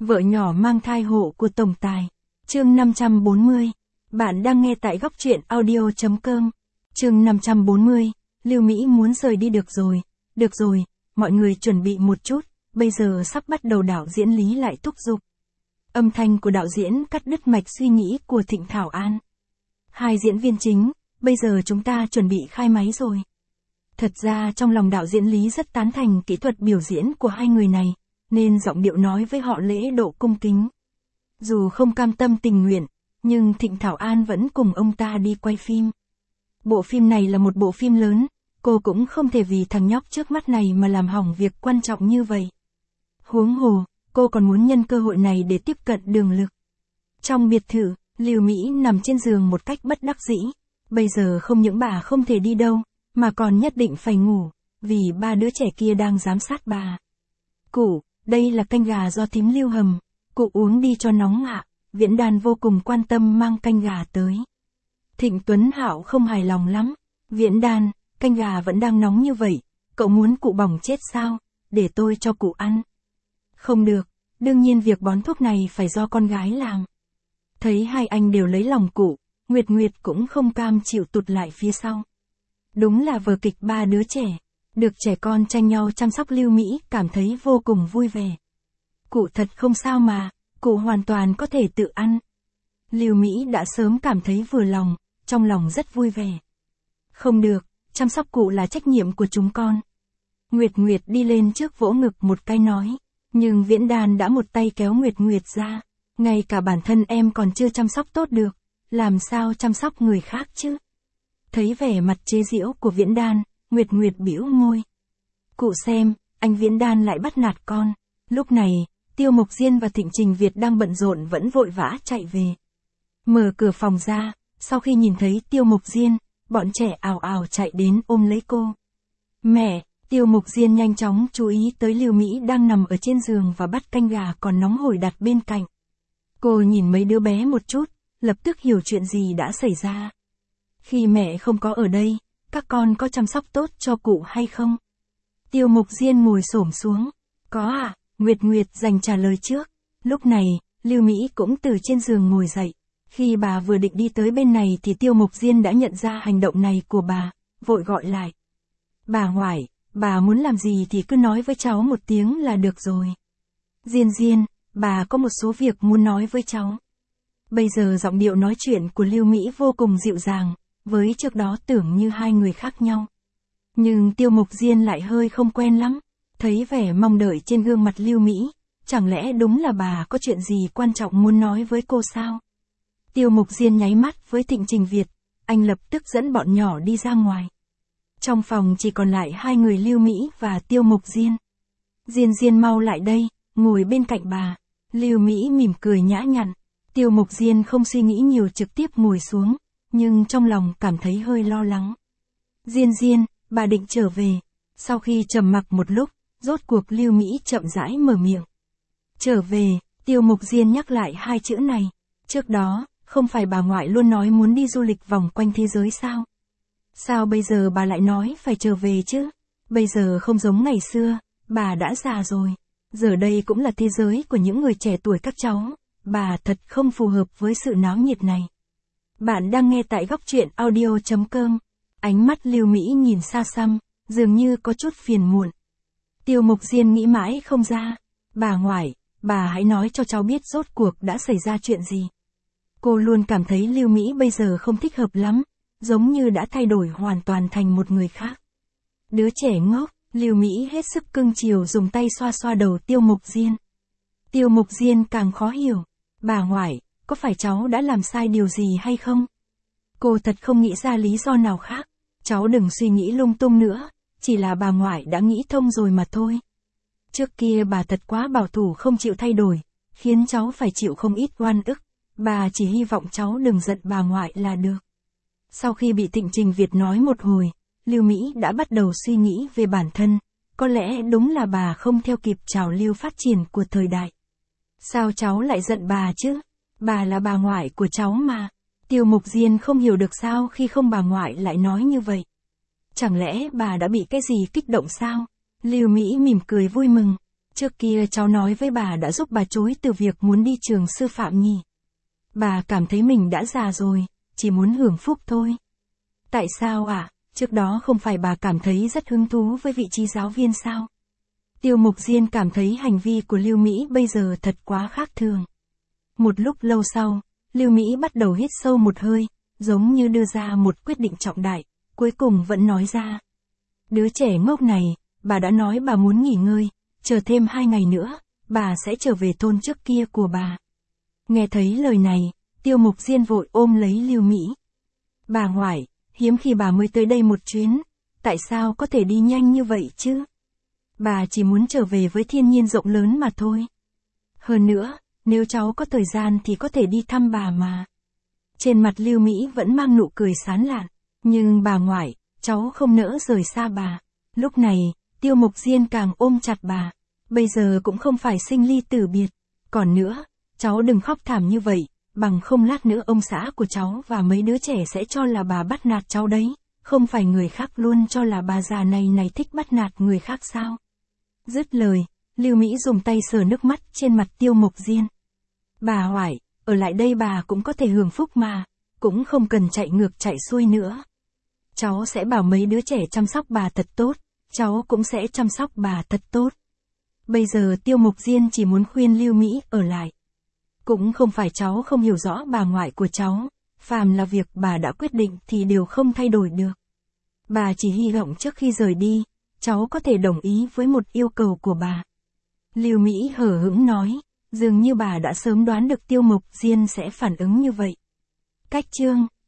Vợ nhỏ mang thai hộ của tổng tài. Chương 540. Bạn đang nghe tại góc truyện audio.com. Chương 540. Lưu Mỹ muốn rời đi được rồi, mọi người chuẩn bị một chút, bây giờ sắp bắt đầu đạo diễn Lý lại thúc giục. Âm thanh của đạo diễn cắt đứt mạch suy nghĩ của Thịnh Thảo An. Hai diễn viên chính, bây giờ chúng ta chuẩn bị khai máy rồi. Thật ra trong lòng đạo diễn Lý rất tán thành kỹ thuật biểu diễn của hai người này, nên giọng điệu nói với họ lễ độ cung kính. Dù không cam tâm tình nguyện, nhưng Thịnh Thảo An vẫn cùng ông ta đi quay phim. Bộ phim này là một bộ phim lớn, cô cũng không thể vì thằng nhóc trước mắt này mà làm hỏng việc quan trọng như vậy. Huống hồ, cô còn muốn nhân cơ hội này để tiếp cận Đường Lực. Trong biệt thự, Lưu Mỹ nằm trên giường một cách bất đắc dĩ. Bây giờ không những bà không thể đi đâu, mà còn nhất định phải ngủ, vì ba đứa trẻ kia đang giám sát bà. Cụ, đây là canh gà do thím Lưu hầm, cụ uống đi cho nóng ạ. Viễn Đan vô cùng quan tâm mang canh gà tới. Thịnh Tuấn Hạo không hài lòng lắm. Viễn Đan, canh gà vẫn đang nóng như vậy, cậu muốn cụ bỏng chết sao, để tôi cho cụ ăn. Không được, đương nhiên việc bón thuốc này phải do con gái làm. Thấy hai anh đều lấy lòng cụ, Nguyệt Nguyệt cũng không cam chịu tụt lại phía sau. Đúng là vở kịch ba đứa trẻ, được trẻ con tranh nhau chăm sóc. Lưu Mỹ cảm thấy vô cùng vui vẻ. Cụ thật không sao mà, cụ hoàn toàn có thể tự ăn. Lưu Mỹ đã sớm cảm thấy vừa lòng, trong lòng rất vui vẻ. Không được, chăm sóc cụ là trách nhiệm của chúng con. Nguyệt Nguyệt đi lên trước vỗ ngực một cái nói, nhưng Viễn Đan đã một tay kéo Nguyệt Nguyệt ra. Ngay cả bản thân em còn chưa chăm sóc tốt được, làm sao chăm sóc người khác chứ? Thấy vẻ mặt chế giễu của Viễn Đan, Nguyệt Nguyệt bĩu môi. Cụ xem, anh Viễn Đan lại bắt nạt con. Lúc này, Tiêu Mộc Diên và Thịnh Trình Việt đang bận rộn vẫn vội vã chạy về. Mở cửa phòng ra, sau khi nhìn thấy Tiêu Mộc Diên, bọn trẻ ào ào chạy đến ôm lấy cô. Mẹ, Tiêu Mộc Diên nhanh chóng chú ý tới Lưu Mỹ đang nằm ở trên giường và bắt canh gà còn nóng hổi đặt bên cạnh. Cô nhìn mấy đứa bé một chút, lập tức hiểu chuyện gì đã xảy ra. Khi mẹ không có ở đây, các con có chăm sóc tốt cho cụ hay không? Tiêu Mộc Diên ngồi xổm xuống. Có ạ, Nguyệt Nguyệt giành trả lời trước. Lúc này, Lưu Mỹ cũng từ trên giường ngồi dậy. Khi bà vừa định đi tới bên này thì Tiêu Mộc Diên đã nhận ra hành động này của bà, vội gọi lại. Bà ngoại, bà muốn làm gì thì cứ nói với cháu một tiếng là được rồi. Diên Diên, bà có một số việc muốn nói với cháu. Bây giờ giọng điệu nói chuyện của Lưu Mỹ vô cùng dịu dàng, với trước đó tưởng như hai người khác nhau. Nhưng Tiêu Mộc Diên lại hơi không quen lắm, thấy vẻ mong đợi trên gương mặt Lưu Mỹ, chẳng lẽ đúng là bà có chuyện gì quan trọng muốn nói với cô sao? Tiêu Mộc Diên nháy mắt với Thịnh Trình Việt, anh lập tức dẫn bọn nhỏ đi ra ngoài. Trong phòng chỉ còn lại hai người Lưu Mỹ và Tiêu Mộc Diên. Diên Diên mau lại đây, ngồi bên cạnh bà. Lưu Mỹ mỉm cười nhã nhặn. Tiêu Mộc Diên không suy nghĩ nhiều trực tiếp ngồi xuống, nhưng trong lòng cảm thấy hơi lo lắng. Diên Diên, bà định trở về. Sau khi trầm mặc một lúc, rốt cuộc Lưu Mỹ chậm rãi mở miệng. Trở về, Tiêu Mộc Diên nhắc lại hai chữ này. Trước đó, không phải bà ngoại luôn nói muốn đi du lịch vòng quanh thế giới sao? Sao bây giờ bà lại nói phải trở về chứ? Bây giờ không giống ngày xưa, bà đã già rồi. Giờ đây cũng là thế giới của những người trẻ tuổi các cháu. Bà thật không phù hợp với sự náo nhiệt này. Bạn đang nghe tại góc truyện audio.com. Ánh mắt Lưu Mỹ nhìn xa xăm, dường như có chút phiền muộn. Tiêu Mộc Diên nghĩ mãi không ra. Bà ngoại, bà hãy nói cho cháu biết rốt cuộc đã xảy ra chuyện gì. Cô luôn cảm thấy Lưu Mỹ bây giờ không thích hợp lắm, giống như đã thay đổi hoàn toàn thành một người khác. Đứa trẻ ngốc, Lưu Mỹ hết sức cưng chiều dùng tay xoa xoa đầu Tiêu Mộc Diên. Tiêu Mộc Diên càng khó hiểu. Bà ngoại, có phải cháu đã làm sai điều gì hay không? Cô thật không nghĩ ra lý do nào khác. Cháu đừng suy nghĩ lung tung nữa, chỉ là bà ngoại đã nghĩ thông rồi mà thôi. Trước kia bà thật quá bảo thủ không chịu thay đổi, khiến cháu phải chịu không ít oan ức. Bà chỉ hy vọng cháu đừng giận bà ngoại là được. Sau khi bị Thịnh Trình Việt nói một hồi, Lưu Mỹ đã bắt đầu suy nghĩ về bản thân. Có lẽ đúng là bà không theo kịp trào lưu phát triển của thời đại. Sao cháu lại giận bà chứ? Bà là bà ngoại của cháu mà. Tiêu Mộc Diên không hiểu được sao khi không bà ngoại lại nói như vậy. Chẳng lẽ bà đã bị cái gì kích động sao? Lưu Mỹ mỉm cười vui mừng. Trước kia cháu nói với bà đã giúp bà chối từ việc muốn đi trường sư phạm nhỉ. Bà cảm thấy mình đã già rồi, chỉ muốn hưởng phúc thôi. Tại sao ạ? Trước đó không phải bà cảm thấy rất hứng thú với vị trí giáo viên sao? Tiêu Mục Diên cảm thấy hành vi của Lưu Mỹ bây giờ thật quá khác thường. Một lúc lâu sau, Lưu Mỹ bắt đầu hít sâu một hơi, giống như đưa ra một quyết định trọng đại, cuối cùng vẫn nói ra. Đứa trẻ ngốc này, bà đã nói bà muốn nghỉ ngơi, chờ thêm 2 ngày nữa, bà sẽ trở về thôn trước kia của bà. Nghe thấy lời này, Tiêu Mục Diên vội ôm lấy Lưu Mỹ. Bà ngoại, hiếm khi bà mới tới đây một chuyến, tại sao có thể đi nhanh như vậy chứ? Bà chỉ muốn trở về với thiên nhiên rộng lớn mà thôi. Hơn nữa, nếu cháu có thời gian thì có thể đi thăm bà mà. Trên mặt Lưu Mỹ vẫn mang nụ cười sán lạn, nhưng bà ngoại, cháu không nỡ rời xa bà. Lúc này, Tiêu Mục Diên càng ôm chặt bà. Bây giờ cũng không phải sinh ly tử biệt. Còn nữa, cháu đừng khóc thảm như vậy, bằng không lát nữa ông xã của cháu và mấy đứa trẻ sẽ cho là bà bắt nạt cháu đấy. Không phải người khác luôn cho là bà già này thích bắt nạt người khác sao? Dứt lời, Lưu Mỹ dùng tay sờ nước mắt trên mặt Tiêu Mục Diên. Bà ngoại, ở lại đây bà cũng có thể hưởng phúc mà, cũng không cần chạy ngược chạy xuôi nữa. Cháu sẽ bảo mấy đứa trẻ chăm sóc bà thật tốt, cháu cũng sẽ chăm sóc bà thật tốt. Bây giờ Tiêu Mục Diên chỉ muốn khuyên Lưu Mỹ ở lại. Cũng không phải cháu không hiểu rõ bà ngoại của cháu, phàm là việc bà đã quyết định thì đều không thay đổi được. Bà chỉ hy vọng trước khi rời đi, cháu có thể đồng ý với một yêu cầu của bà. Lưu Mỹ hờ hững nói, dường như bà đã sớm đoán được Tiêu Mục Diên sẽ phản ứng như vậy. Cách chương